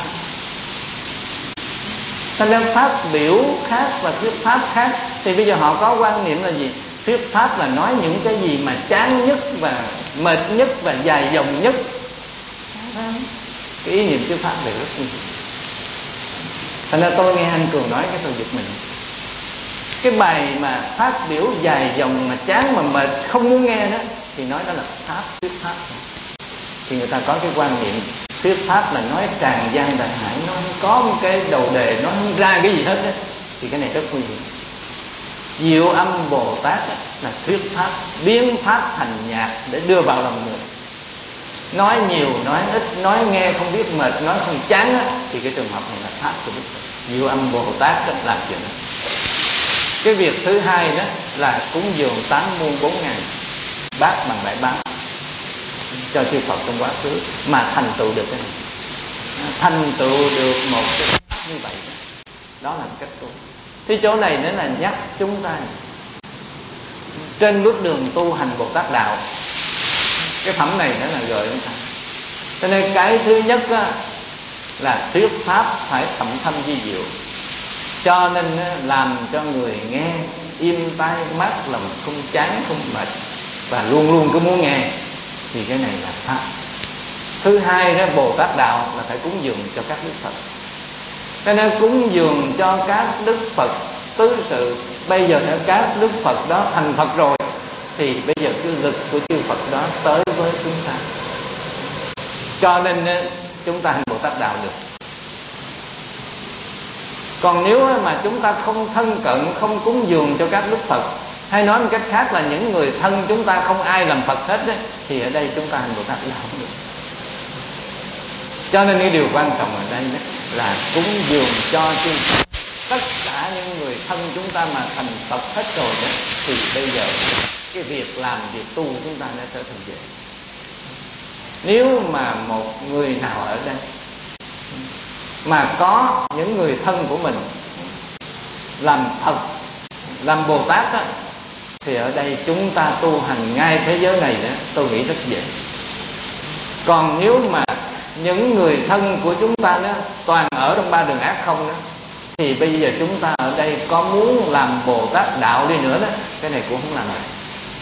Cho nên phát biểu khác và thuyết pháp khác. Thì bây giờ họ có quan niệm là gì? Thuyết pháp là nói những cái gì mà chán nhất và mệt nhất và dài dòng nhất. Cái ý niệm thuyết pháp này rất nguy hiểm. Thành ra tôi nghe anh Cường nói cái tôi giật mình. Cái bài mà phát biểu dài dòng mà chán mà mệt không muốn nghe đó, thì nói đó là pháp, thuyết pháp. Thì người ta có cái quan niệm thuyết pháp là nói tràn gian đại hải, nó không có một cái đầu đề, nó không ra cái gì hết đó. Thì cái này rất nguy hiểm. Diệu Âm Bồ Tát là thuyết pháp, biến pháp thành nhạc để đưa vào lòng người. Nói nhiều, nói ít, nói nghe không biết mệt, nói không chán á, thì cái trường hợp này là pháp của Đức Phật. Diệu Âm Bồ Tát làm chuyện đó. Cái việc thứ hai đó là cúng dường tám muôn bốn ngày bát bằng đại báo cho chư Phật trong quá khứ, mà thành tựu được cái này, thành tựu được một cái pháp như vậy đó. Đó là cách tu. Thì chỗ này nữa là nhắc chúng ta trên bước đường tu hành Bồ Tát đạo. Cái phẩm này nữa là gợi chúng ta. Cho nên cái thứ nhất á, là thuyết pháp phải thậm thâm vi diệu, cho nên làm cho người nghe im tai mát lòng, không chán không mệt, và luôn luôn cứ muốn nghe, thì cái này là pháp. Thứ hai đó, Bồ Tát đạo là phải cúng dường cho các đức Phật. Cho nên cúng dường cho các đức Phật tứ sự. Bây giờ các đức Phật đó thành Phật rồi, thì bây giờ cái lực của chư Phật đó tới với chúng ta, cho nên chúng ta hành Bồ Tát đạo được. Còn nếu mà chúng ta không thân cận, không cúng dường cho các đức Phật, hay nói một cách khác là những người thân chúng ta không ai làm Phật hết đấy, thì ở đây chúng ta hành Bồ Tát đạo không được. Cho nên cái điều quan trọng ở đây là cúng dường cho chư Phật. Tất cả những người thân chúng ta mà thành Phật hết rồi đó, thì bây giờ cái việc làm, việc tu chúng ta đã trở thành dễ. Nếu mà một người nào ở đây mà có những người thân của mình làm Phật, làm Bồ Tát đó, thì ở đây chúng ta tu hành ngay thế giới này đó, tôi nghĩ rất dễ. Còn nếu mà những người thân của chúng ta đó toàn ở trong ba đường ác không đó, thì bây giờ chúng ta ở đây có muốn làm Bồ Tát đạo đi nữa đó, cái này cũng không làm được.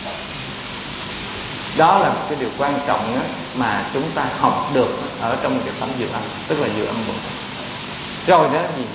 Đó là một cái điều quan trọng đó, mà chúng ta học được ở trong cái phẩm Diệu Âm, tức là Diệu Âm Bồ Tát. Rồi đó gì?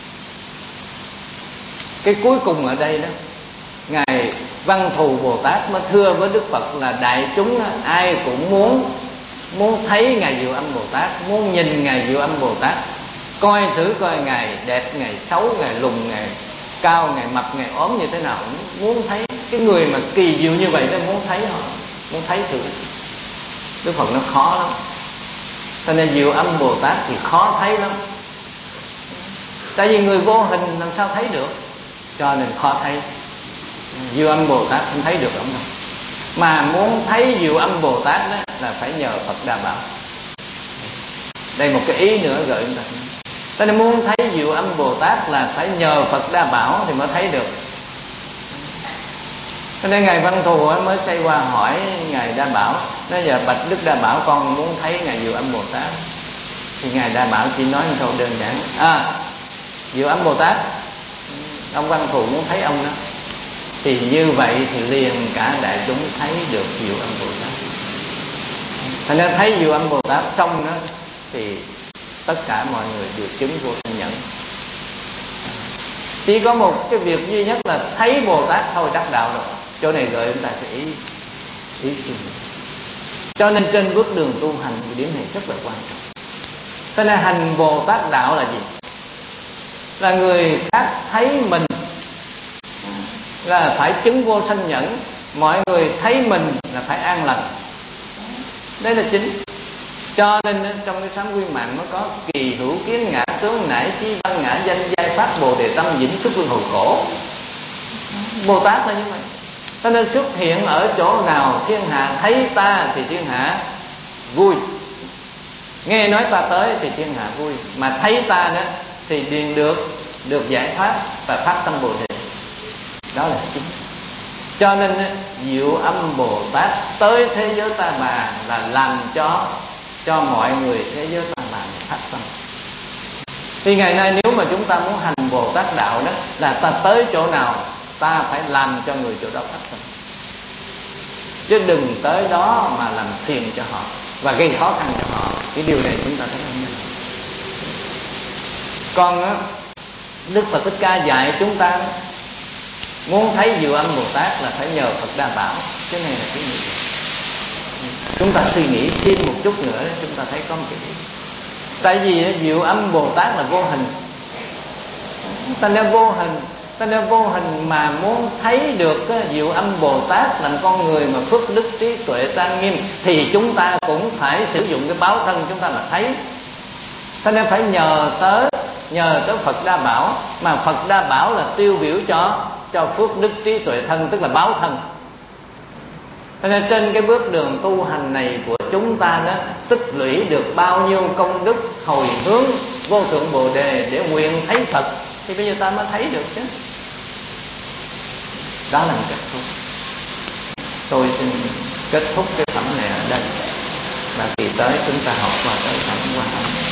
Cái cuối cùng ở đây đó, Ngài Văn Thù Bồ Tát mới thưa với Đức Phật là đại chúng đó, ai cũng muốn muốn thấy Ngài Diệu Âm Bồ Tát, muốn nhìn Ngài Diệu Âm Bồ Tát, coi thử coi Ngài đẹp, Ngài xấu, Ngài lùn, Ngài cao, Ngài mập, Ngài ốm như thế nào, muốn thấy cái người mà kỳ diệu như vậy đó, muốn thấy họ, muốn thấy thử. Đức Phật nó khó lắm. Cho nên Diệu Âm Bồ Tát thì khó thấy lắm. Tại vì người vô hình làm sao thấy được, cho nên khó thấy. Diệu Âm Bồ Tát không thấy được ông đâu. Mà muốn thấy Diệu Âm Bồ Tát đó là phải nhờ Phật Đà Bảo. Đây một cái ý nữa gợi chúng ta. Cho nên muốn thấy Diệu Âm Bồ Tát là phải nhờ Phật Đà Bảo thì mới thấy được. Cho nên Ngài Văn Thù mới xây qua hỏi Ngài Đa Bảo, nói giờ bạch Đức Đa Bảo, con muốn thấy Ngài Diệu Âm Bồ Tát. Thì Ngài Đa Bảo chỉ nói một câu đơn giản: à, Diệu Âm Bồ Tát, ông Văn Thù muốn thấy ông đó. thì như vậy thì liền cả đại chúng thấy được Diệu Âm Bồ Tát. Thành nên thấy Diệu Âm Bồ Tát xong đó thì tất cả mọi người đều chứng vô sanh nhẫn. Chỉ có một cái việc duy nhất là thấy Bồ Tát thôi đắc đạo rồi. Chỗ này gợi chúng ta sẽ ý ý suy nghĩ. Cho nên trên bước đường tu hành cái điểm này rất là quan trọng. Cho nên hành Bồ Tát đạo là gì? Là người khác thấy mình là phải chứng vô sanh nhẫn, mọi người thấy mình là phải an lành. Đây là chính. Cho nên trong cái Sám Nguyên Mạng nó có kỳ hữu kiến ngã tướng nải chi văn ngã danh giai pháp bồ đề tâm vĩnh xuất luân hồi khổ. Bồ Tát là như vậy. Cho nên xuất hiện ở chỗ nào thiên hạ thấy ta thì thiên hạ vui, nghe nói ta tới thì thiên hạ vui, mà thấy ta đó thì liền được được giải thoát và phát tâm bồ đề. Đó là chính. Cho nên Diệu Âm Bồ Tát tới thế giới ta bà là làm cho cho mọi người thế giới ta bà phát tâm. Thì ngày nay nếu mà chúng ta muốn hành Bồ Tát đạo đó là ta tới chỗ nào ta phải làm cho người chỗ đó phát tâm, chứ đừng tới đó mà làm phiền cho họ và gây khó khăn cho họ. Cái điều này chúng ta thấy không? Còn á, Đức Phật Thích Ca dạy chúng ta muốn thấy Diệu Âm Bồ Tát là phải nhờ Phật Đa Bảo. Cái này là cái gì? Chúng ta suy nghĩ thêm một chút nữa chúng ta thấy có một cái gì. Tại vì Diệu Âm Bồ Tát là vô hình, ta nên vô hình, ta nên vô hình mà muốn thấy được Diệu Âm Bồ Tát làm con người mà phước đức trí tuệ trang nghiêm thì chúng ta cũng phải sử dụng cái báo thân chúng ta là thấy. Ta nên phải nhờ tới nhờ tới Phật Đa Bảo, mà Phật Đa Bảo là tiêu biểu cho cho phước đức trí tuệ thân, tức là báo thân. Cho nên trên cái bước đường tu hành này của chúng ta đó tích lũy được bao nhiêu công đức hồi hướng vô thượng bồ đề để nguyện thấy Phật thì bây giờ ta mới thấy được chứ. Đó là một kết thúc. Tôi xin kết thúc cái phẩm này ở đây, và kỳ tới chúng ta học qua tới phẩm Quan Âm.